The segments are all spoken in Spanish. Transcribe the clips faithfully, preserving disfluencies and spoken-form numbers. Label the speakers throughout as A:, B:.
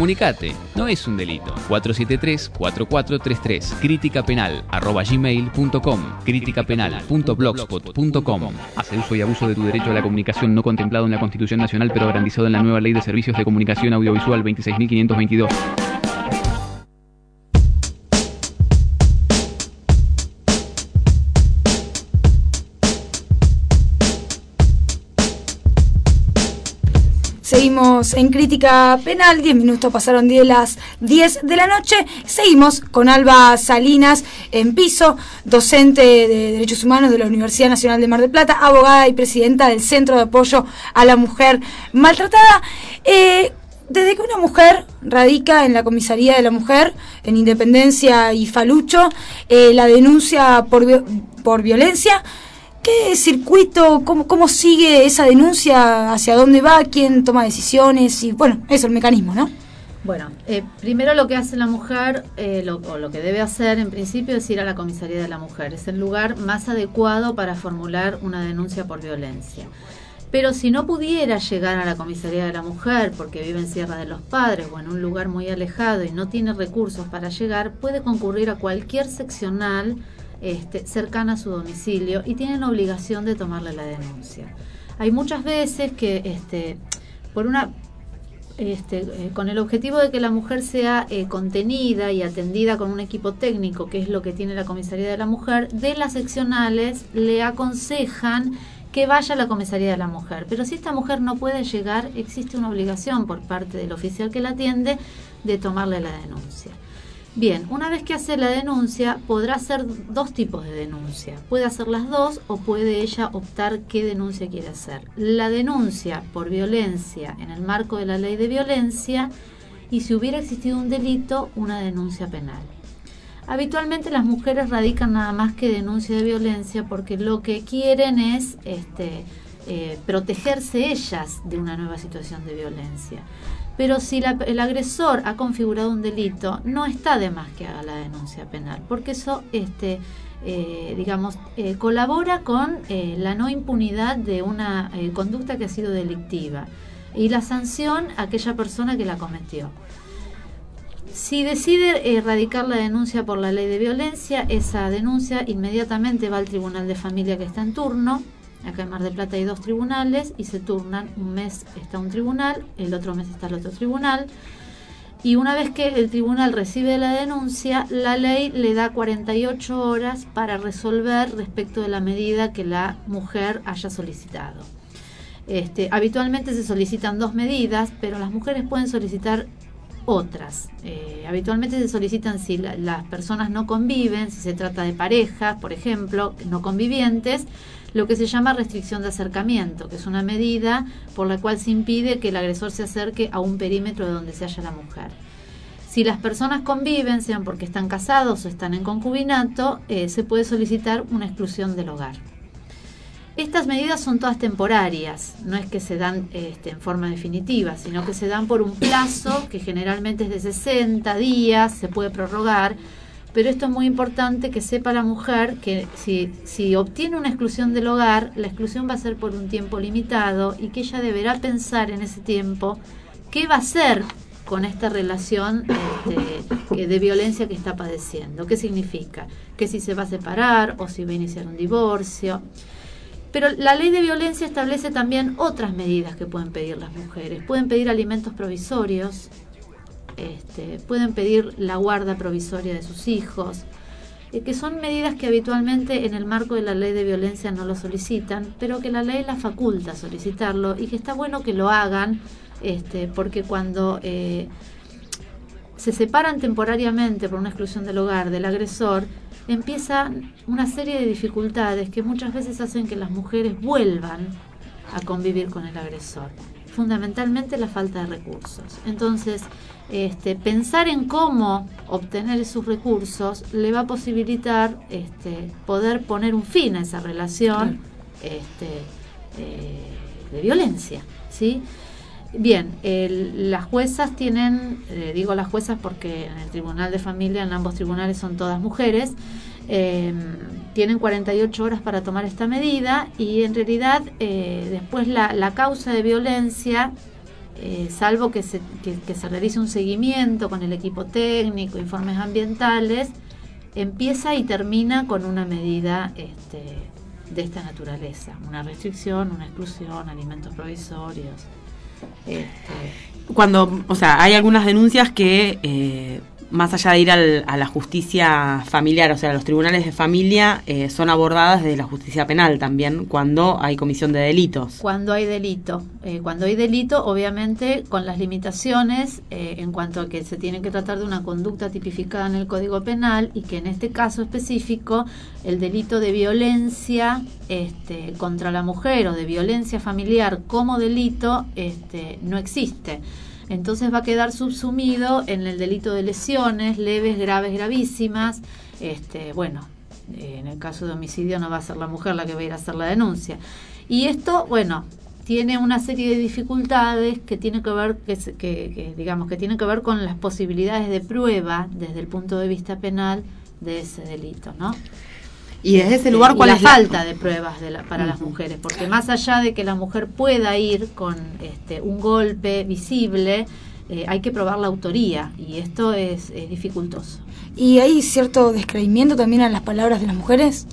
A: Comunicate, no es un delito. cuatro siete tres, cuatro cuatro tres tres, crítica penal arroba gmail punto com, crítica penal punto blogspot punto com. Hace uso y abuso de tu derecho a la comunicación no contemplado en la Constitución Nacional, pero garantizado en la nueva Ley de Servicios de Comunicación Audiovisual veintiséis mil quinientos veintidós.
B: Seguimos en Crítica Penal, diez minutos pasaron de las diez de la noche. Seguimos con Alba Salinas en piso, docente de Derechos Humanos de la Universidad Nacional de Mar del Plata, abogada y presidenta del Centro de Apoyo a la Mujer Maltratada. Eh, desde que una mujer radica en la Comisaría de la Mujer, en Independencia y Falucho, eh, la denuncia por, por violencia, ¿qué circuito, cómo, cómo sigue esa denuncia, hacia dónde va, quién toma decisiones? Y bueno, eso, el mecanismo, ¿no?
C: Bueno, eh, primero lo que hace la mujer, eh, lo, o lo que debe hacer en principio es ir a la Comisaría de la Mujer. Es el lugar más adecuado para formular una denuncia por violencia. Pero si no pudiera llegar a la Comisaría de la Mujer porque vive en Sierra de los Padres o en un lugar muy alejado y no tiene recursos para llegar, puede concurrir a cualquier seccional Este, cercana a su domicilio y tienen obligación de tomarle la denuncia. Hay muchas veces que este, por una este, eh, con el objetivo de que la mujer sea eh, contenida y atendida con un equipo técnico, que es lo que tiene la Comisaría de la Mujer, de las seccionales le aconsejan que vaya a la Comisaría de la Mujer. Pero si esta mujer no puede llegar, existe una obligación por parte del oficial que la atiende de tomarle la denuncia. Bien, una vez que hace la denuncia, podrá hacer dos tipos de denuncia. Puede hacer las dos o puede ella optar qué denuncia quiere hacer. La denuncia por violencia en el marco de la ley de violencia y si hubiera existido un delito, una denuncia penal. Habitualmente las mujeres radican nada más que denuncia de violencia porque lo que quieren es este, eh, protegerse ellas de una nueva situación de violencia. Pero si la, el agresor ha configurado un delito, no está de más que haga la denuncia penal, porque eso, este, eh, digamos, eh, colabora con eh, la no impunidad de una eh, conducta que ha sido delictiva y la sanción a aquella persona que la cometió. Si decide erradicar la denuncia por la ley de violencia, esa denuncia inmediatamente va al Tribunal de Familia que está en turno. Acá en Mar del Plata hay dos tribunales y se turnan. Un mes está un tribunal, el otro mes está el otro tribunal. Y una vez que el tribunal recibe la denuncia, la ley le da cuarenta y ocho horas para resolver respecto de la medida que la mujer haya solicitado. Este, habitualmente se solicitan dos medidas, pero las mujeres pueden solicitar otras. Eh, habitualmente se solicitan si la, las personas no conviven, si se trata de parejas, por ejemplo, no convivientes, lo que se llama restricción de acercamiento, que es una medida por la cual se impide que el agresor se acerque a un perímetro de donde se halla la mujer. Si las personas conviven, sean porque están casados o están en concubinato, eh, se puede solicitar una exclusión del hogar. Estas medidas son todas temporarias, no es que se dan este, en forma definitiva, sino que se dan por un plazo que generalmente es de sesenta días, se puede prorrogar. Pero esto es muy importante que sepa la mujer que si, si obtiene una exclusión del hogar, la exclusión va a ser por un tiempo limitado y que ella deberá pensar en ese tiempo qué va a hacer con esta relación este, de violencia que está padeciendo. ¿Qué significa? Que si se va a separar o si va a iniciar un divorcio. Pero la ley de violencia establece también otras medidas que pueden pedir las mujeres. Pueden pedir alimentos provisorios. Este, pueden pedir la guarda provisoria de sus hijos, eh, que son medidas que habitualmente en el marco de la ley de violencia no lo solicitan, pero que la ley la faculta a solicitarlo y que está bueno que lo hagan, este, porque cuando eh, se separan temporariamente por una exclusión del hogar del agresor, empieza una serie de dificultades que muchas veces hacen que las mujeres vuelvan a convivir con el agresor. Fundamentalmente la falta de recursos. Entonces, este, pensar en cómo obtener esos recursos le va a posibilitar este, poder poner un fin a esa relación este, eh, de violencia, ¿sí? Bien, el, las juezas tienen, eh, digo las juezas porque en el Tribunal de Familia, en ambos tribunales son todas mujeres, eh, tienen cuarenta y ocho horas para tomar esta medida y en realidad eh, después la, la causa de violencia eh, salvo que se, que, que se realice un seguimiento con el equipo técnico, informes ambientales, empieza y termina con una medida este, de esta naturaleza, una restricción, una exclusión, alimentos provisorios. Este.
D: Cuando, o sea, hay algunas denuncias que eh, más allá de ir al, a la justicia familiar, o sea, los tribunales de familia, eh, son abordadas desde la justicia penal también, cuando hay comisión de delitos.
C: Cuando hay delito. Eh, cuando hay delito, obviamente, con las limitaciones eh, en cuanto a que se tiene que tratar de una conducta tipificada en el Código Penal y que en este caso específico, el delito de violencia este, contra la mujer o de violencia familiar como delito este, no existe. Entonces va a quedar subsumido en el delito de lesiones leves, graves, gravísimas. Este, bueno, eh, en el caso de homicidio no va a ser la mujer la que va a ir a hacer la denuncia. Y esto, bueno, tiene una serie de dificultades que tiene que ver, que, que, que digamos, que tiene que ver con las posibilidades de prueba desde el punto de vista penal de ese delito, ¿no?
D: Y desde ese lugar, ¿cuál
C: y la
D: es la
C: falta de pruebas de la, para uh-huh. las mujeres? Porque más allá de que la mujer pueda ir con este, un golpe visible, eh, hay que probar la autoría y esto es, es dificultoso.
B: ¿Y hay cierto descreimiento también a las palabras de las mujeres?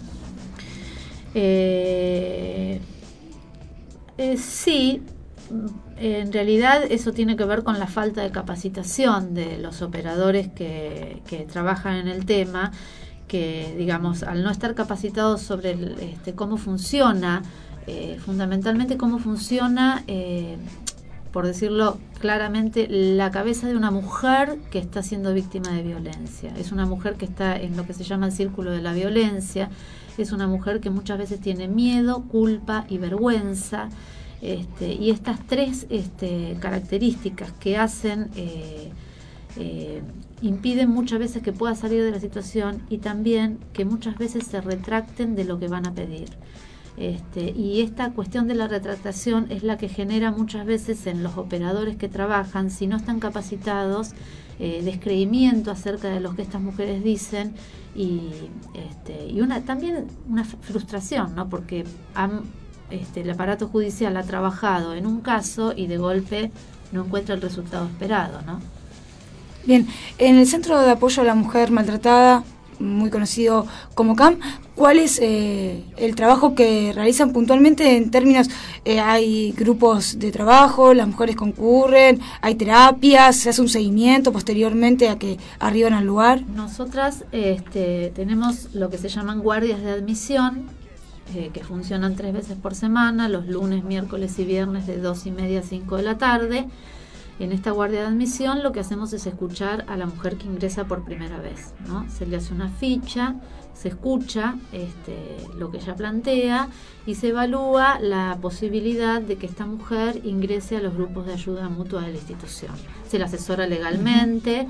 C: Eh, eh, sí, en realidad eso tiene que ver con la falta de capacitación de los operadores que, que trabajan en el tema, que digamos al no estar capacitados sobre el, este, cómo funciona, eh, fundamentalmente cómo funciona, eh, por decirlo claramente, la cabeza de una mujer que está siendo víctima de violencia. Es una mujer que está en lo que se llama el círculo de la violencia, es una mujer que muchas veces tiene miedo, culpa y vergüenza, este, y estas tres este, características que hacen... Eh, eh, impiden muchas veces que pueda salir de la situación y también que muchas veces se retracten de lo que van a pedir. Este, y esta cuestión de la retractación es la que genera muchas veces en los operadores que trabajan, si no están capacitados, eh, descreimiento acerca de lo que estas mujeres dicen y, este, y una también una frustración, ¿no? Porque han, este, el aparato judicial ha trabajado en un caso y de golpe no encuentra el resultado esperado, ¿no?
B: Bien, en el Centro de Apoyo a la Mujer Maltratada, muy conocido como C A M, ¿cuál es eh, el trabajo que realizan puntualmente en términos, eh, hay grupos de trabajo, las mujeres concurren, hay terapias, se hace un seguimiento posteriormente a que arriban al lugar?
C: Nosotras este, tenemos lo que se llaman guardias de admisión, eh, que funcionan tres veces por semana, los lunes, miércoles y viernes de dos y media a cinco de la tarde. En esta guardia de admisión lo que hacemos es escuchar a la mujer que ingresa por primera vez, ¿no? Se le hace una ficha, se escucha este, lo que ella plantea y se evalúa la posibilidad de que esta mujer ingrese a los grupos de ayuda mutua de la institución. Se la asesora legalmente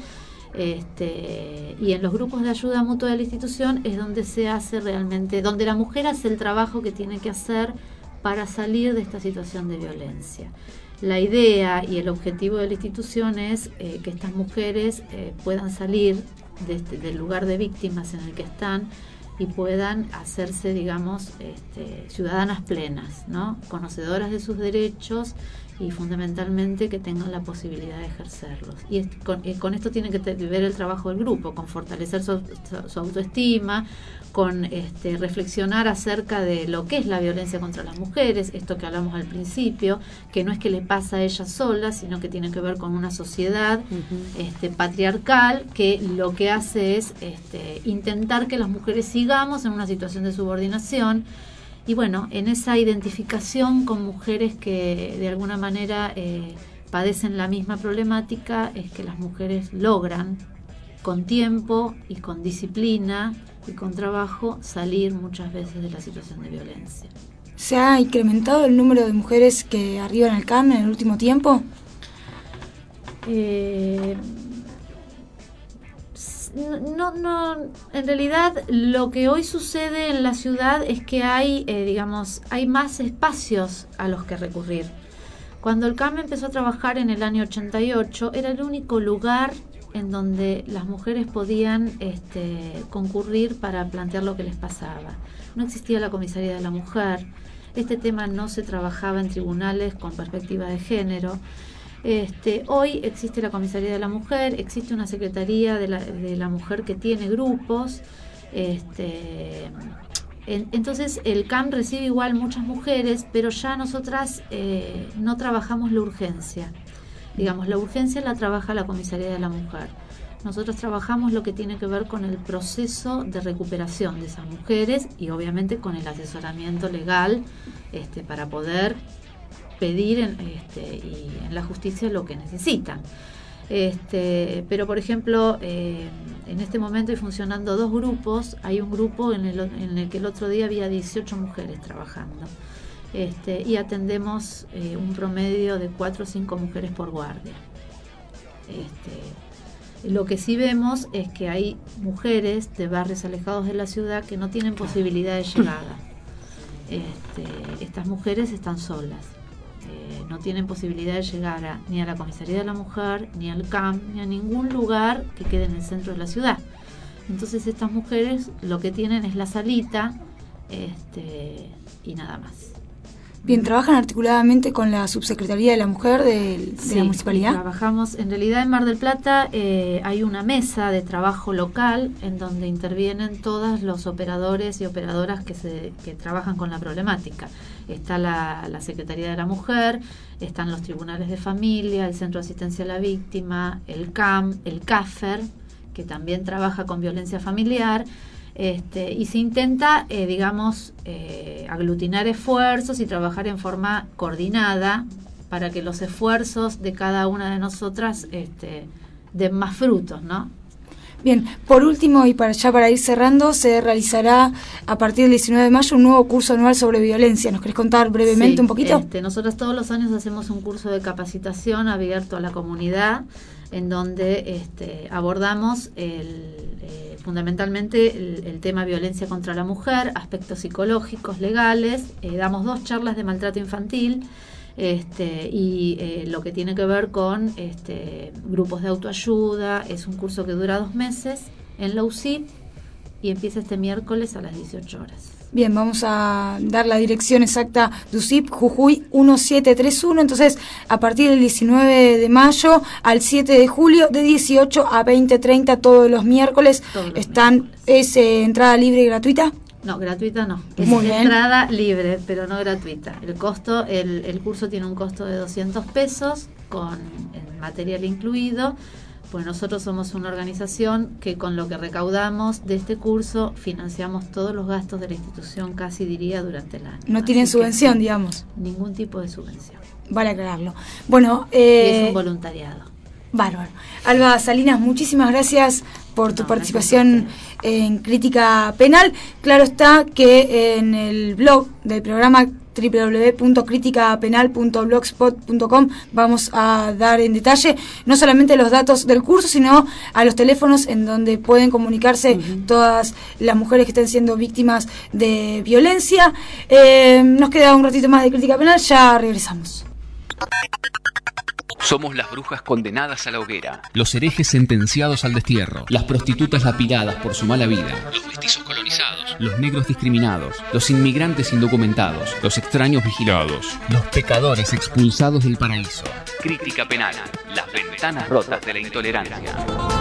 C: este, y en los grupos de ayuda mutua de la institución es donde se hace realmente, donde la mujer hace el trabajo que tiene que hacer para salir de esta situación de violencia. La idea y el objetivo de la institución es eh, que estas mujeres eh, puedan salir de este, del lugar de víctimas en el que están y puedan hacerse, digamos, este, ciudadanas plenas, ¿no? Conocedoras de sus derechos y fundamentalmente que tengan la posibilidad de ejercerlos. Y es, con, eh, con esto tiene que te, ver el trabajo del grupo, con fortalecer su, su, su autoestima, con este, reflexionar acerca de lo que es la violencia contra las mujeres, esto que hablamos al principio, que no es que le pasa a ellas solas, sino que tiene que ver con una sociedad uh-huh. este, patriarcal que lo que hace es este, intentar que las mujeres sigamos en una situación de subordinación. Y bueno, en esa identificación con mujeres que de alguna manera eh, padecen la misma problemática, es que las mujeres logran con tiempo y con disciplina y con trabajo salir muchas veces de la situación de violencia.
B: ¿Se ha incrementado el número de mujeres que arriban al C A M en el último tiempo?
C: Eh, no, no, en realidad lo que hoy sucede en la ciudad es que hay, eh, digamos, hay más espacios a los que recurrir. Cuando el C A M empezó a trabajar en el año ochenta y ocho, era el único lugar en donde las mujeres podían este, concurrir para plantear lo que les pasaba. No existía la comisaría de la mujer, este tema no se trabajaba en tribunales con perspectiva de género. Este, hoy existe la Comisaría de la Mujer, existe una Secretaría de la, de la Mujer que tiene grupos. Este, en, entonces el C A M recibe igual muchas mujeres, pero ya nosotras eh, no trabajamos la urgencia. Digamos, la urgencia la trabaja la Comisaría de la Mujer. Nosotros trabajamos lo que tiene que ver con el proceso de recuperación de esas mujeres y obviamente con el asesoramiento legal este, para poder pedir en, este, y en la justicia lo que necesitan. Este, pero por ejemplo, eh, en este momento hay funcionando dos grupos. Hay un grupo en el, en el que el otro día había dieciocho mujeres trabajando. Este, y atendemos eh, un promedio de cuatro o cinco mujeres por guardia. Este, lo que sí vemos es que hay mujeres de barrios alejados de la ciudad que no tienen posibilidad de llegada. Este, estas mujeres están solas, eh, no tienen posibilidad de llegar a, ni a la Comisaría de la Mujer, ni al C A M, ni a ningún lugar que quede en el centro de la ciudad. Entonces estas mujeres lo que tienen es la salita este, y nada más.
B: Bien, ¿trabajan articuladamente con la Subsecretaría de la Mujer de, de
C: sí,
B: la Municipalidad?
C: Trabajamos, en realidad en Mar del Plata eh, hay una mesa de trabajo local en donde intervienen todos los operadores y operadoras que, se, que trabajan con la problemática. Está la, la Secretaría de la Mujer, están los tribunales de familia, el Centro de Asistencia a la Víctima, el C A M, el C A F E R, que también trabaja con violencia familiar. Este, y se intenta, eh, digamos, eh, aglutinar esfuerzos y trabajar en forma coordinada para que los esfuerzos de cada una de nosotras este, den más frutos, ¿no?
B: Bien, por último y para ya para ir cerrando, se realizará a partir del diecinueve de mayo un nuevo curso anual sobre violencia. ¿Nos querés contar brevemente
C: sí,
B: un poquito?
C: Este, nosotros todos los años hacemos un curso de capacitación abierto a la comunidad en donde este, abordamos el, eh, fundamentalmente el, el tema violencia contra la mujer, aspectos psicológicos, legales, eh, damos dos charlas de maltrato infantil este, y eh, lo que tiene que ver con este, grupos de autoayuda. Es un curso que dura dos meses en la U C I P y empieza este miércoles a las dieciocho horas.
B: Bien, vamos a dar la dirección exacta de U C I P, Jujuy mil setecientos treinta y uno. Entonces, a partir del diecinueve de mayo al siete de julio, de dieciocho a veinte treinta, todos los miércoles, todos los están, miércoles. ¿Es eh, entrada libre y gratuita?
C: No, gratuita no. Es
B: Muy bien.
C: Entrada libre, pero no gratuita. El costo, el, el curso tiene un costo de doscientos pesos, con el material incluido. Pues nosotros somos una organización que con lo que recaudamos de este curso financiamos todos los gastos de la institución, casi diría, durante el año.
B: No tienen
C: Así
B: subvención,
C: que,
B: digamos.
C: Ningún tipo de subvención.
B: Vale aclararlo. Bueno, eh,
C: y es un voluntariado.
B: Bárbaro. Alba Salinas, muchísimas gracias por tu no, participación en Crítica Penal. Claro está que en el blog del programa doble u doble u doble u punto crítica penal punto blogspot punto com vamos a dar en detalle no solamente los datos del curso, sino a los teléfonos en donde pueden comunicarse uh-huh. todas las mujeres que estén siendo víctimas de violencia. Eh, nos queda un ratito más de Crítica Penal, ya regresamos.
A: Somos las brujas condenadas a la hoguera, los herejes sentenciados al destierro, las prostitutas lapidadas por su mala vida, los mestizos colonizados, los negros discriminados, los inmigrantes indocumentados, los extraños vigilados, los pecadores expulsados del paraíso. Crítica Penal, las ventanas rotas de la intolerancia.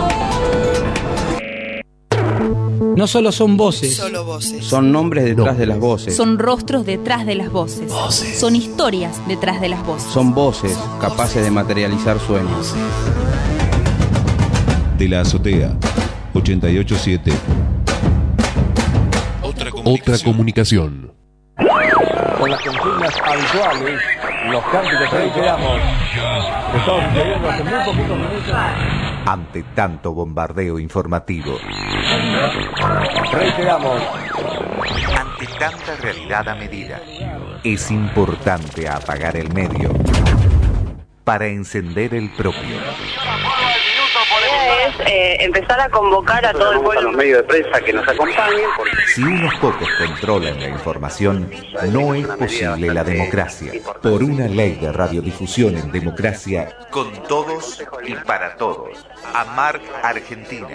E: No solo son voces,
F: solo voces.
E: Son nombres detrás no. de las voces.
G: Son rostros detrás de las voces.
F: voces.
G: Son historias detrás de las voces.
E: Son voces son capaces voces. de materializar sueños.
H: De la azotea, ochenta y ocho punto siete. Otra comunicación. Otra comunicación.
I: Con las consignas habituales, los cánticos que reiteramos, que estamos sucediendo hace muy poquitos minutos.
J: Ante tanto bombardeo informativo,
I: reiteramos,
J: ante tanta realidad a medida, es importante apagar el medio para encender el propio.
K: Es eh, empezar a convocar a todo el pueblo, a los medios de prensa que nos acompañen. Porque
J: si unos pocos controlan la información, no es posible la democracia. Por una ley de radiodifusión en democracia, con todos y para todos. AMARC Argentina.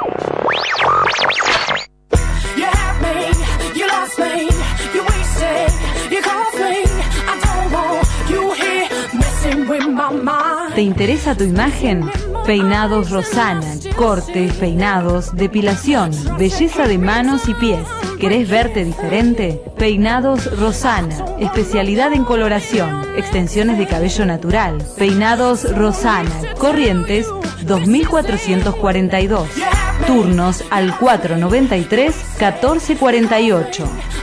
L: You have me, you lost me, you wasted, you caused me. I don't want you here messing
F: ¿Te interesa tu imagen? Peinados Rosana, cortes, peinados, depilación, belleza de manos y pies. ¿Querés verte diferente? Peinados Rosana, especialidad en coloración, extensiones de cabello natural. Peinados Rosana, Corrientes dos mil cuatrocientos cuarenta y dos. Turnos al cuatro noventa y tres, catorce cuarenta y ocho.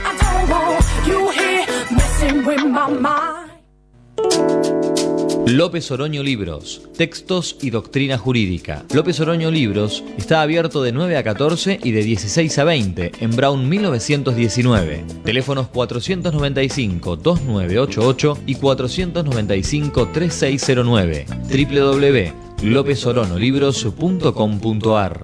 M: López Oroño Libros, textos y doctrina jurídica. López Oroño Libros está abierto de nueve a catorce y de dieciséis a veinte en Brown mil novecientos diecinueve. Teléfonos cuatrocientos noventa y cinco, dos nueve ocho ocho y cuatrocientos noventa y cinco, tres seis cero nueve. doble u doble u doble u punto lópez orono libros punto com punto a r.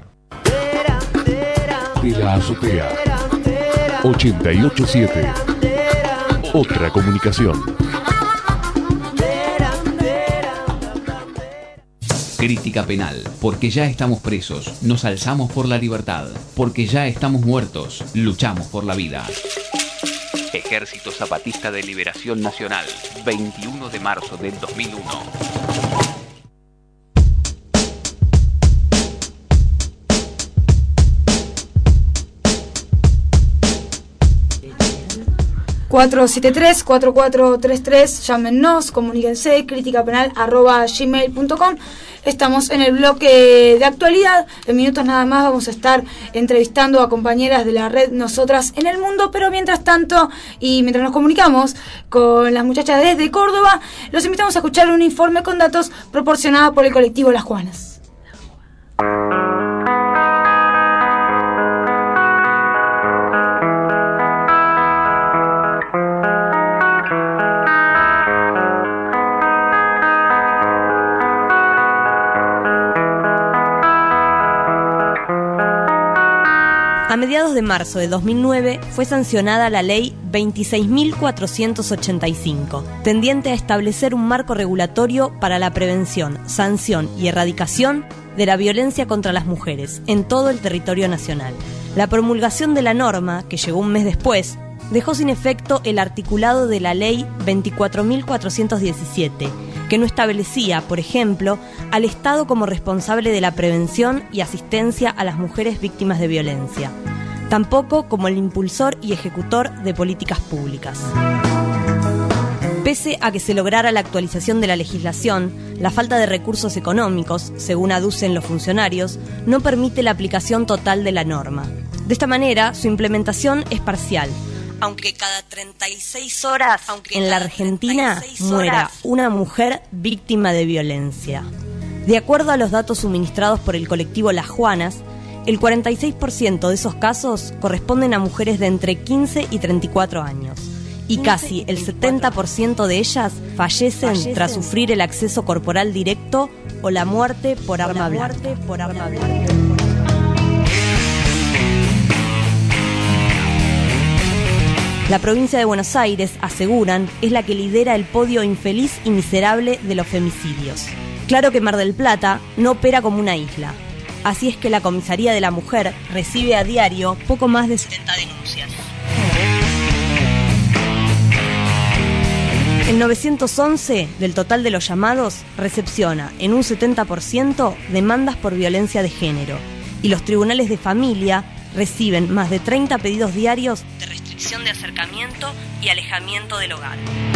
H: De la azotea ochenta y ocho punto siete. Otra comunicación.
A: Crítica penal, porque ya estamos presos, nos alzamos por la libertad, porque ya estamos muertos, luchamos por la vida. Ejército Zapatista de Liberación Nacional, veintiuno de marzo del dos mil uno.
B: cuatro siete tres, cuatro cuatro tres tres, llámenos, comuníquense, crítica penal arroba gmail punto com. Estamos en el bloque de actualidad. En minutos nada más vamos a estar entrevistando a compañeras de la red Nosotras en el Mundo, pero mientras tanto, y mientras nos comunicamos con las muchachas desde Córdoba, los invitamos a escuchar un informe con datos proporcionado por el colectivo Las Juanas.
N: A mediados de marzo de dos mil nueve fue sancionada la Ley veintiséis mil cuatrocientos ochenta y cinco, tendiente a establecer un marco regulatorio para la prevención, sanción y erradicación de la violencia contra las mujeres en todo el territorio nacional. La promulgación de la norma, que llegó un mes después, dejó sin efecto el articulado de la Ley veinticuatro mil cuatrocientos diecisiete, que no establecía, por ejemplo, al Estado como responsable de la prevención y asistencia a las mujeres víctimas de violencia, tampoco como el impulsor y ejecutor de políticas públicas. Pese a que se lograra la actualización de la legislación, la falta de recursos económicos, según aducen los funcionarios, no permite la aplicación total de la norma. De esta manera, su implementación es parcial, aunque cada treinta y seis horas aunque en la Argentina muera una mujer víctima de violencia. De acuerdo a los datos suministrados por el colectivo Las Juanas, el cuarenta y seis por ciento de esos casos corresponden a mujeres de entre quince y treinta y cuatro años, y casi el setenta por ciento de ellas fallecen, fallecen tras sufrir el acceso corporal directo o la muerte por arma blanca. La provincia de Buenos Aires, aseguran, es la que lidera el podio infeliz y miserable de los femicidios. Claro que Mar del Plata no opera como una isla. Así es que la Comisaría de la Mujer recibe a diario poco más de setenta denuncias. El novecientos once, del total de los llamados, recepciona en un setenta por ciento demandas por violencia de género, y los tribunales de familia reciben más de treinta pedidos diarios de restricción de acercamiento y alejamiento del hogar.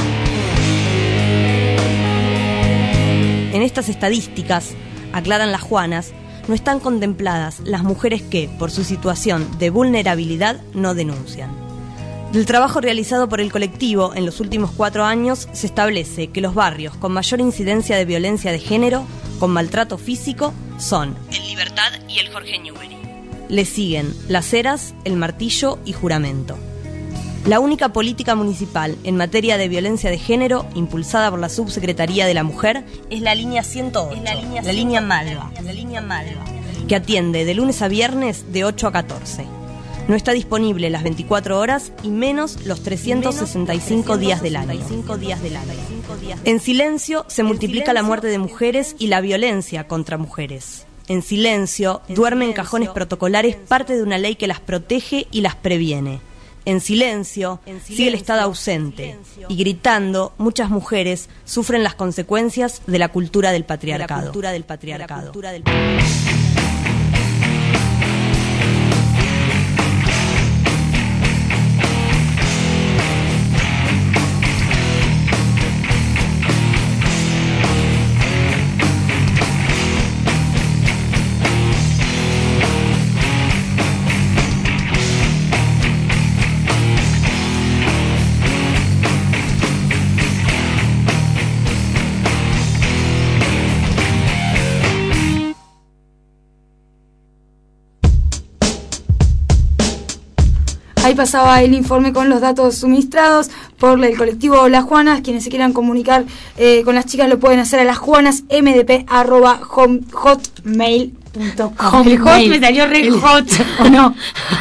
N: En estas estadísticas, aclaran Las Juanas, no están contempladas las mujeres que, por su situación de vulnerabilidad, no denuncian. Del trabajo realizado por el colectivo en los últimos cuatro años, se establece que los barrios con mayor incidencia de violencia de género, con maltrato físico, son el Libertad y el Jorge Newbery. Le siguen Las Heras, El Martillo y Juramento. La única política municipal en materia de violencia de género, impulsada por la Subsecretaría de la Mujer, es la línea ciento ocho, la línea, la línea Malva, la línea Malva, que atiende de lunes a viernes de ocho a catorce. No está disponible las veinticuatro horas y menos los trescientos sesenta y cinco días del año. En silencio se multiplica la muerte de mujeres y la violencia contra mujeres. En silencio duerme en cajones protocolares parte de una ley que las protege y las previene. En silencio, sigue el Estado ausente. Y gritando, muchas mujeres sufren las consecuencias de la cultura del patriarcado. De la cultura del patriarcado.
B: Ahí pasaba el informe con los datos suministrados por el colectivo Las Juanas. Quienes se quieran comunicar eh, con las chicas lo pueden hacer a lasjuanasmdp arroba hotmail punto com.
O: El hot me salió re hot, ¿o no?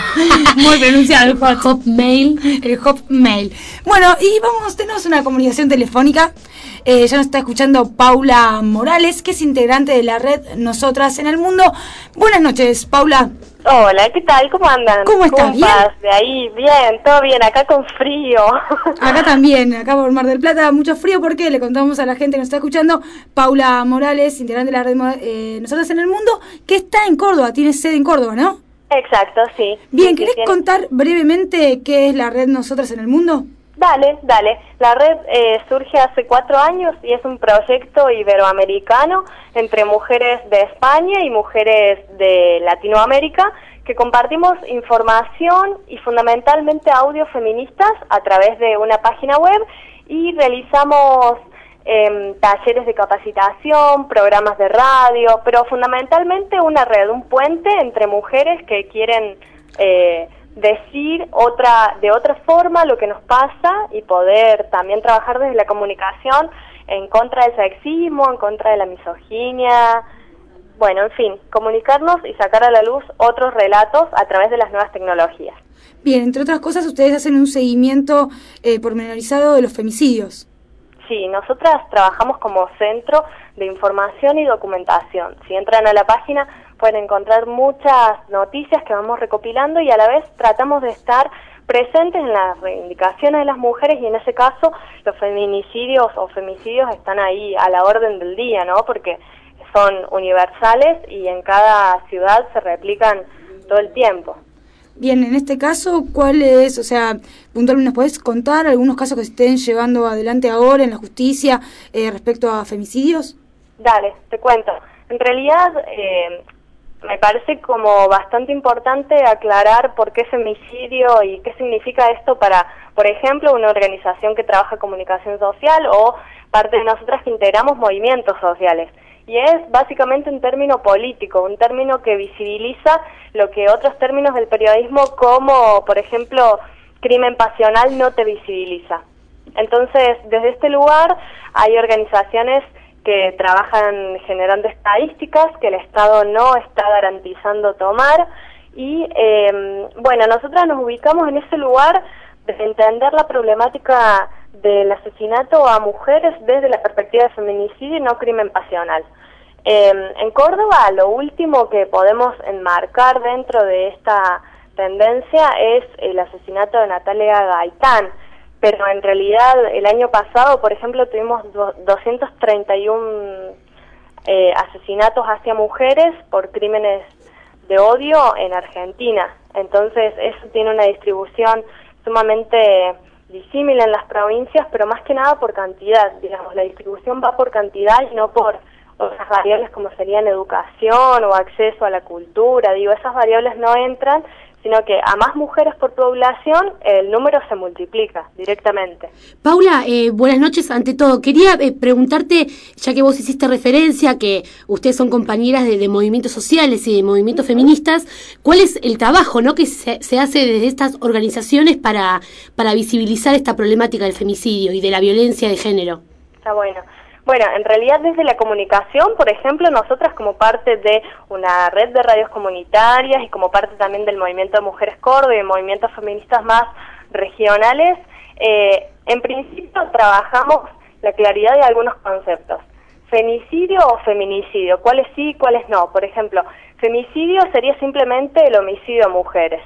O: Muy pronunciado el hot. Hotmail.
B: El hotmail. Bueno, y vamos, tenemos una comunicación telefónica. Eh, ya nos está escuchando Paula Morales, que es integrante de la red Nosotras en el Mundo. Buenas noches, Paula.
P: Hola, ¿qué tal? ¿Cómo andan?
B: ¿Cómo estás? ¿Bien?
P: De ahí, bien, todo bien, acá con frío.
B: Acá también, acá por Mar del Plata, mucho frío, porque le contamos a la gente que nos está escuchando, Paula Morales, integrante de la red eh, Nosotras en el Mundo, que está en Córdoba, tiene sede en Córdoba, ¿no?
P: Exacto, sí.
B: Bien,
P: sí,
B: ¿querés
P: sí,
B: contar brevemente qué es la red Nosotras en el Mundo?
P: Dale, dale. La red eh, surge hace cuatro años y es un proyecto iberoamericano entre mujeres de España y mujeres de Latinoamérica que compartimos información y fundamentalmente audios feministas a través de una página web y realizamos eh, talleres de capacitación, programas de radio, pero fundamentalmente una red, un puente entre mujeres que quieren eh, decir otra de otra forma lo que nos pasa y poder también trabajar desde la comunicación en contra del sexismo, en contra de la misoginia, bueno, en fin, comunicarnos y sacar a la luz otros relatos a través de las nuevas tecnologías.
B: Bien, entre otras cosas, ustedes hacen un seguimiento eh, pormenorizado de los femicidios.
P: Sí, nosotras trabajamos como centro de información y documentación. Si entran a la página pueden encontrar muchas noticias que vamos recopilando y a la vez tratamos de estar presentes en las reivindicaciones de las mujeres y en ese caso los feminicidios o femicidios están ahí a la orden del día, ¿no? Porque son universales y en cada ciudad se replican todo el tiempo.
B: Bien, en este caso, ¿cuál es, o sea, puntualmente nos podés contar algunos casos que se estén llevando adelante ahora en la justicia eh, respecto a femicidios?
P: Dale, te cuento. En realidad, eh, me parece como bastante importante aclarar por qué femicidio y qué significa esto para, por ejemplo, una organización que trabaja comunicación social o parte de nosotras que integramos movimientos sociales. Y es básicamente un término político, un término que visibiliza lo que otros términos del periodismo como, por ejemplo, crimen pasional no te visibiliza. Entonces, desde este lugar hay organizaciones que trabajan generando estadísticas que el Estado no está garantizando tomar y, eh, bueno, nosotras nos ubicamos en ese lugar de entender la problemática del asesinato a mujeres desde la perspectiva de feminicidio y no crimen pasional. Eh, en Córdoba, lo último que podemos enmarcar dentro de esta tendencia es el asesinato de Natalia Gaitán, pero en realidad el año pasado, por ejemplo, tuvimos doscientos treinta y uno eh, asesinatos hacia mujeres por crímenes de odio en Argentina. Entonces, eso tiene una distribución sumamente disímil en las provincias, pero más que nada por cantidad, digamos, la distribución va por cantidad y no por otras variables como serían educación o acceso a la cultura, digo, esas variables no entran, sino que a más mujeres por población el número se multiplica directamente.
O: Paula, eh, buenas noches. Ante todo, quería eh, preguntarte, ya que vos hiciste referencia que ustedes son compañeras de, de movimientos sociales y de movimientos feministas, ¿cuál es el trabajo, no, que se, se hace desde estas organizaciones para, para visibilizar esta problemática del femicidio y de la violencia de género?
P: Está bueno. Bueno, en realidad desde la comunicación, por ejemplo, nosotras como parte de una red de radios comunitarias y como parte también del movimiento de Mujeres Córdoba y de movimientos feministas más regionales, eh, en principio trabajamos la claridad de algunos conceptos. Femicidio o feminicidio, cuáles sí y cuáles no. Por ejemplo, femicidio sería simplemente el homicidio a mujeres.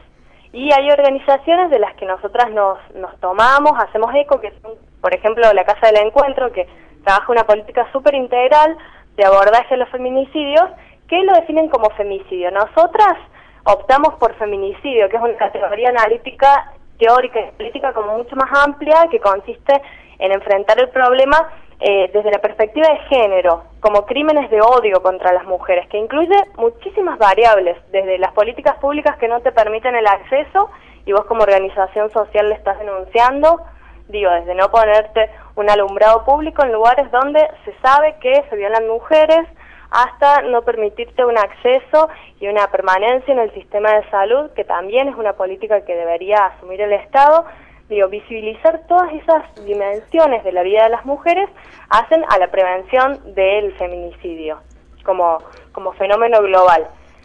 P: Y hay organizaciones de las que nosotras nos, nos tomamos, hacemos eco, que son, por ejemplo, la Casa del Encuentro, que trabaja una política súper integral de abordaje a los feminicidios, que lo definen como femicidio. Nosotras optamos por feminicidio, que es una categoría analítica, teórica y política como mucho más amplia, que consiste en enfrentar el problema eh, desde la perspectiva de género, como crímenes de odio contra las mujeres, que incluye muchísimas variables, desde las políticas públicas que no te permiten el acceso, y vos como organización social le estás denunciando, digo, desde no ponerte un alumbrado público en lugares donde se sabe que se violan mujeres, hasta no permitirte un acceso y una permanencia en el sistema de salud, que también es una política que debería asumir el Estado. Digo, visibilizar todas esas dimensiones de la vida de las mujeres hacen a la prevención del feminicidio como, como fenómeno global.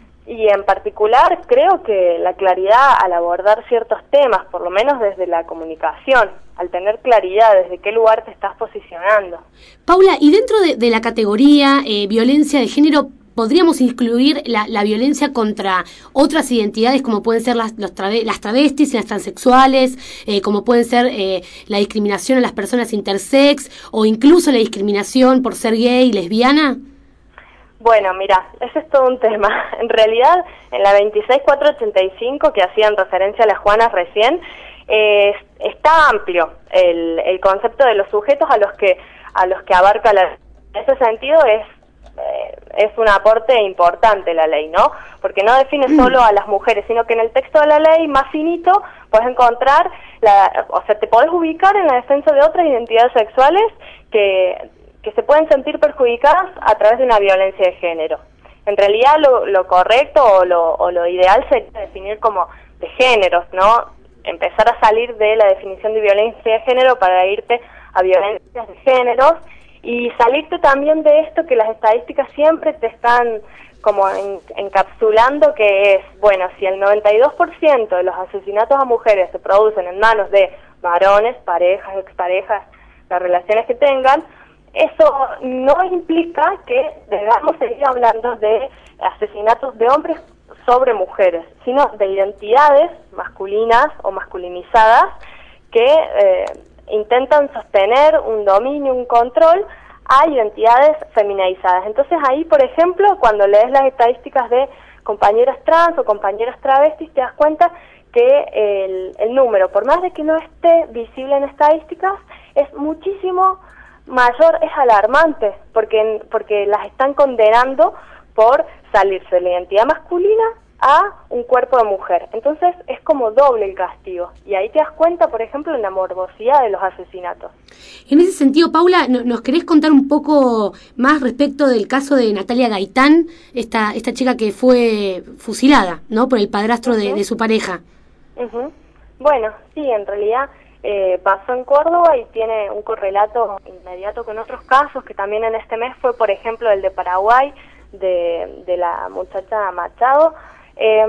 P: Y en particular creo que la claridad al abordar ciertos temas, por lo menos desde la comunicación, al tener claridad desde qué lugar te estás posicionando.
O: Paula, y dentro de, de la categoría eh, violencia de género, ¿podríamos incluir la, la violencia contra otras identidades como pueden ser las, los trave, las travestis y las transexuales, eh, como pueden ser eh, la discriminación a las personas intersex o incluso la discriminación por ser gay y lesbiana?
P: Bueno, mira, ese es todo un tema. En realidad, en la veintiséis mil cuatrocientos ochenta y cinco, que hacían referencia a las Juanas recién, eh, está amplio el, el concepto de los sujetos a los que a los que abarca la... En ese sentido es eh, es un aporte importante la ley, ¿no? Porque no define solo a las mujeres, sino que en el texto de la ley, más finito, puedes encontrar, la, o sea, te podés ubicar en la defensa de otras identidades sexuales que... que se pueden sentir perjudicadas a través de una violencia de género. En realidad lo, lo correcto o lo, o lo ideal sería definir como de géneros, ¿no? Empezar a salir de la definición de violencia de género para irte a violencias de géneros y salirte también de esto que las estadísticas siempre te están como en, encapsulando, que es, bueno, si el noventa y dos por ciento de los asesinatos a mujeres se producen en manos de varones, parejas, exparejas, las relaciones que tengan, eso no implica que debamos seguir hablando de asesinatos de hombres sobre mujeres, sino de identidades masculinas o masculinizadas que eh, intentan sostener un dominio, un control a identidades feminizadas. Entonces ahí, por ejemplo, cuando lees las estadísticas de compañeras trans o compañeras travestis, te das cuenta que el, el número, por más de que no esté visible en estadísticas, es muchísimo mayor, es alarmante, porque porque las están condenando por salirse de la identidad masculina a un cuerpo de mujer. Entonces es como doble el castigo, y ahí te das cuenta, por ejemplo, en la morbosidad de los asesinatos.
O: En ese sentido, Paula, ¿nos querés contar un poco más respecto del caso de Natalia Gaitán, esta esta chica que fue fusilada, ¿no?, por el padrastro uh-huh. de, de su pareja?
P: Uh-huh. Bueno, sí, en realidad Eh, pasó en Córdoba y tiene un correlato inmediato con otros casos, que también en este mes fue, por ejemplo, el de Paraguay, de, de la muchacha Machado. Eh,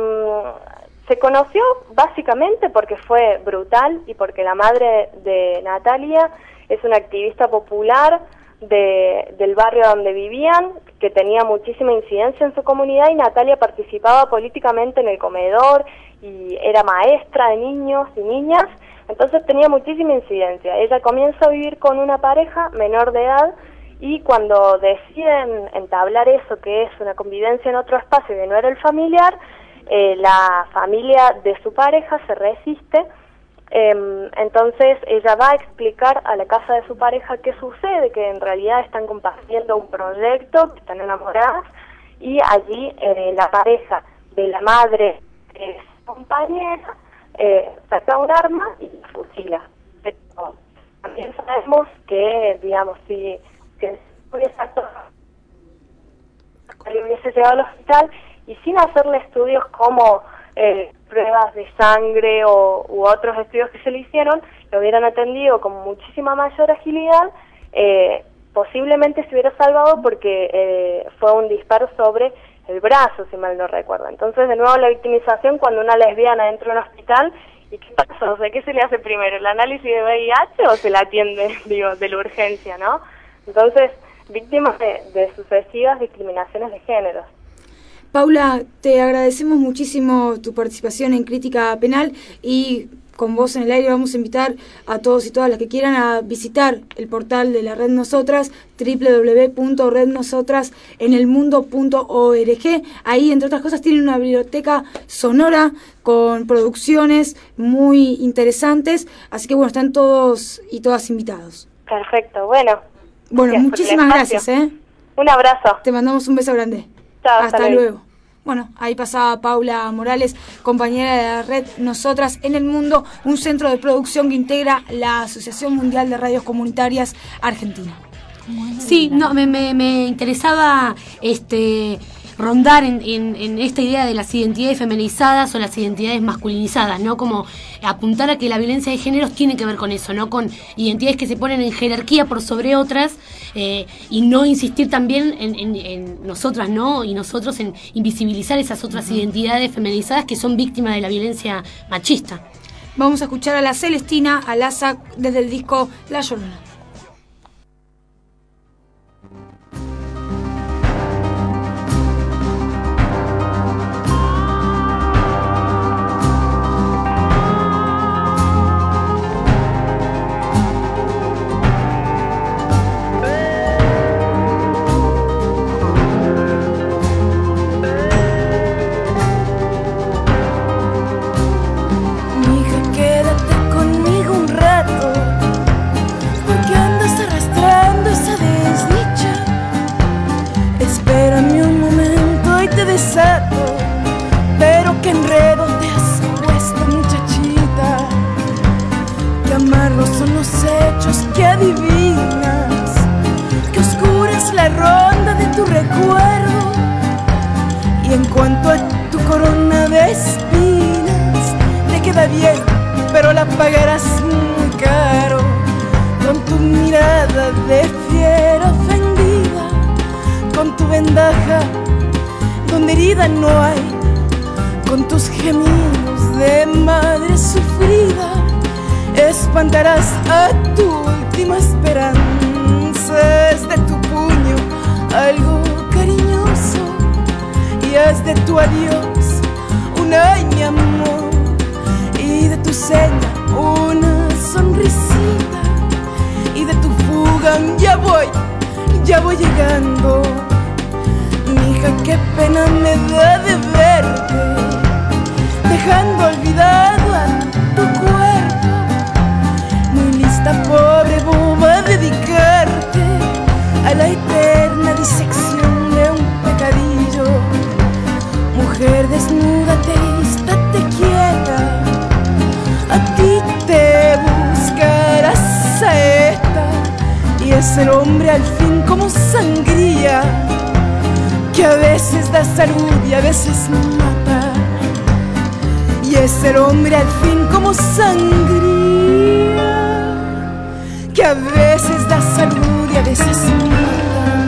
P: se conoció básicamente porque fue brutal y porque la madre de Natalia es una activista popular de, del barrio donde vivían, que tenía muchísima incidencia en su comunidad, y Natalia participaba políticamente en el comedor y era maestra de niños y niñas. Entonces tenía muchísima incidencia. Ella comienza a vivir con una pareja menor de edad, y cuando deciden entablar eso, que es una convivencia en otro espacio que no era el familiar, eh, la familia de su pareja se resiste. Eh, entonces ella va a explicar a la casa de su pareja qué sucede, que en realidad están compartiendo un proyecto, que están enamoradas, y allí eh, la pareja de la madre de su compañera Eh, saca un arma y fusila. Pero también sabemos que, digamos, si que hubiese hubiese llegado al hospital y sin hacerle estudios como eh, pruebas de sangre o, u otros estudios que se le hicieron, lo hubieran atendido con muchísima mayor agilidad, eh, posiblemente se hubiera salvado, porque eh, fue un disparo sobre el brazo, si mal no recuerdo. Entonces, de nuevo, la victimización cuando una lesbiana entra a un hospital, ¿y qué pasa? O sea, ¿qué se le hace primero? ¿El análisis de V I H o se la atiende, digo, de la urgencia, no? Entonces, víctimas de, de sucesivas discriminaciones de género.
B: Paula, te agradecemos muchísimo tu participación en Crítica Penal y con vos en el aire vamos a invitar a todos y todas las que quieran a visitar el portal de la Red Nosotras, doble u doble u doble u punto red nosotras en el mundo punto org. Ahí, entre otras cosas, tienen una biblioteca sonora con producciones muy interesantes, así que bueno, están todos y todas invitados.
P: Perfecto, bueno.
B: Bueno,
P: Gracias
B: muchísimas gracias, ¿eh?
P: Un abrazo.
B: Te mandamos un beso grande.
P: Chao,
B: hasta, hasta luego. luego. Bueno, ahí pasaba Paula Morales, compañera de la Red Nosotras en el Mundo, un centro de producción que integra la Asociación Mundial de Radios Comunitarias Argentina.
O: Sí, no, me, me, me interesaba este rondar en, en, en esta idea de las identidades feminizadas o las identidades masculinizadas, ¿no? Como apuntar a que la violencia de géneros tiene que ver con eso, ¿no? Con identidades que se ponen en jerarquía por sobre otras, eh, y no insistir también en, en, en nosotras, ¿no? Y nosotros en invisibilizar esas otras uh-huh. identidades feminizadas que son víctimas de la violencia machista.
B: Vamos a escuchar a la Celestina Alaza desde el disco La Llorona.
Q: Pero qué enredo te has puesto, muchachita. Qué amargos son los hechos que adivinas, que oscura es la ronda de tu recuerdo. Y en cuanto a tu corona de espinas, te queda bien, pero la pagarás muy caro. Con tu mirada de fiera ofendida, con tu vendaja donde herida no hay, con tus gemidos de madre sufrida, espantarás a tu última esperanza. Es de tu puño algo cariñoso y haz de tu adiós un ay mi amor, y de tu seña una sonrisita, y de tu fuga ya voy, ya voy llegando. Mija, qué pena me da de verte, dejando olvidado a tu cuerpo. Muy lista, pobre boba, a dedicarte a la eterna disección de un pecadillo. Mujer, desnúdate y estate quieta, a ti te buscará saeta, y es el hombre al fin como sangría, que a veces da salud y a veces mata. Y es el hombre al fin como sangría, que a veces da salud y a veces mata.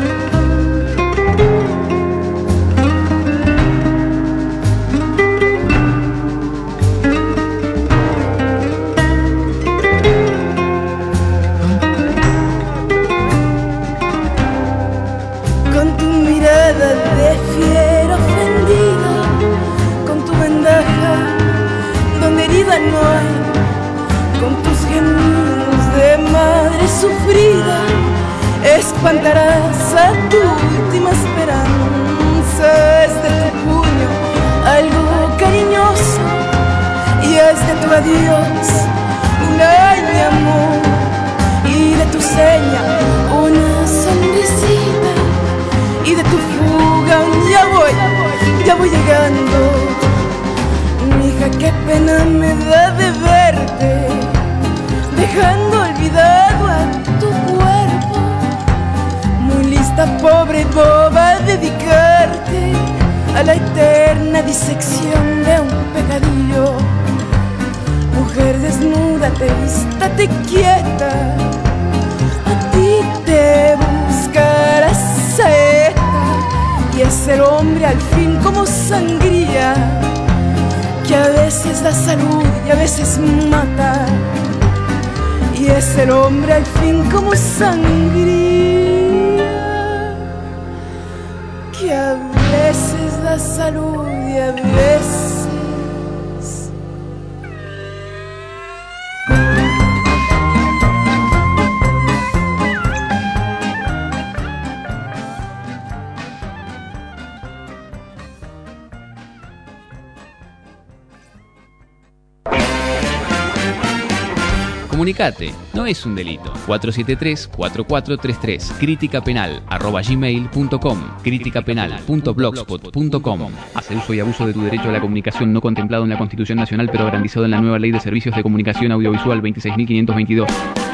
Q: De fiera ofendida, con tu vendaja donde herida no hay, con tus gemidos de madre sufrida, espantarás a tu última esperanza. Es de tu puño algo cariñoso y es de tu adiós un ay mi amor, y de tu seña una sonrisita, y de tu fuga ya voy, ya voy llegando. Mija, qué pena me da de verte, dejando olvidado a tu cuerpo. Muy lista, pobre boba, a dedicarte a la eterna disección de un pecadillo. Mujer, desnúdate, estate quieta, a ti te buscarás saeta, y es el hombre al fin como sangría, que a veces da salud y a veces mata. Y es el hombre al fin como sangría, que a veces da salud y a veces
A: Comunicate, no es un delito. cuatro siete tres, cuatro cuatro tres tres, crítica penal arroba gmail punto com, crítica penal punto blogspot punto com. Hace uso y abuso de tu derecho a la comunicación no contemplado en la Constitución Nacional pero garantizado en la nueva Ley de Servicios de Comunicación Audiovisual veintiséis mil quinientos veintidós.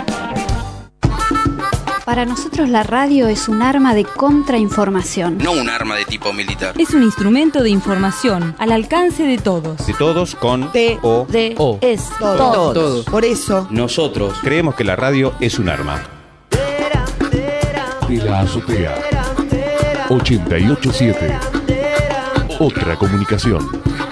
R: Para nosotros la radio es un arma de contrainformación.
S: No un arma de tipo militar.
F: Es un instrumento de información al alcance de todos.
E: De todos con
R: T
E: O
R: D
E: O.
R: Es
S: Todos.
R: todos.
S: Todos.
R: Por eso
E: Nosotros creemos que la radio es un arma.
H: De la azotea. ochenta y ocho punto siete. Otra comunicación.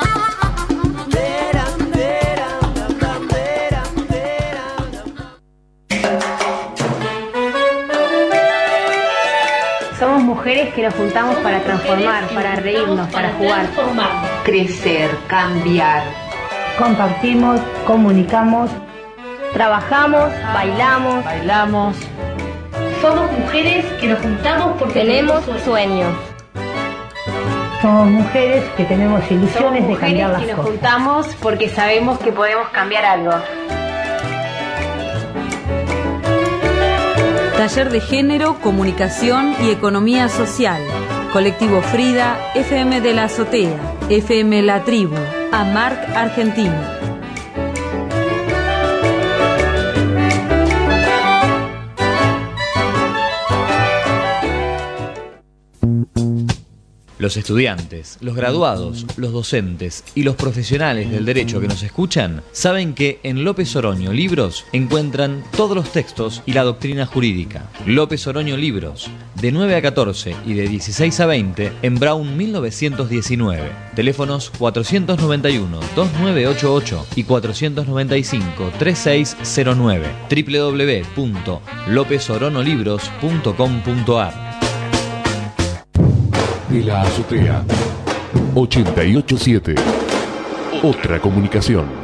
T: Somos mujeres que nos juntamos para transformar, para reírnos, para jugar.
U: Crecer, cambiar.
T: Compartimos, comunicamos, trabajamos, bailamos,
U: bailamos.
T: Somos mujeres que nos juntamos porque
U: tenemos sueños.
T: Somos mujeres que tenemos ilusiones de cambiar las
U: cosas. Somos mujeres que nos
T: cosas.
U: juntamos porque sabemos que podemos cambiar algo.
F: Taller de Género, Comunicación y Economía Social. Colectivo Frida, F M de la Azotea, F M La Tribu, AMARC Argentina.
M: Los estudiantes, los graduados, los docentes y los profesionales del derecho que nos escuchan saben que en López Oroño Libros encuentran todos los textos y la doctrina jurídica. López Oroño Libros, de nueve a catorce y de dieciséis a veinte en Brown mil novecientos diecinueve. Teléfonos cuatrocientos noventa y uno, dos nueve ocho ocho y cuatrocientos noventa y cinco, treinta y seis cero nueve. doble u doble u doble u punto lópez orono libros punto com punto a r.
H: De la azotea. ochenta y ocho punto siete. Otra comunicación.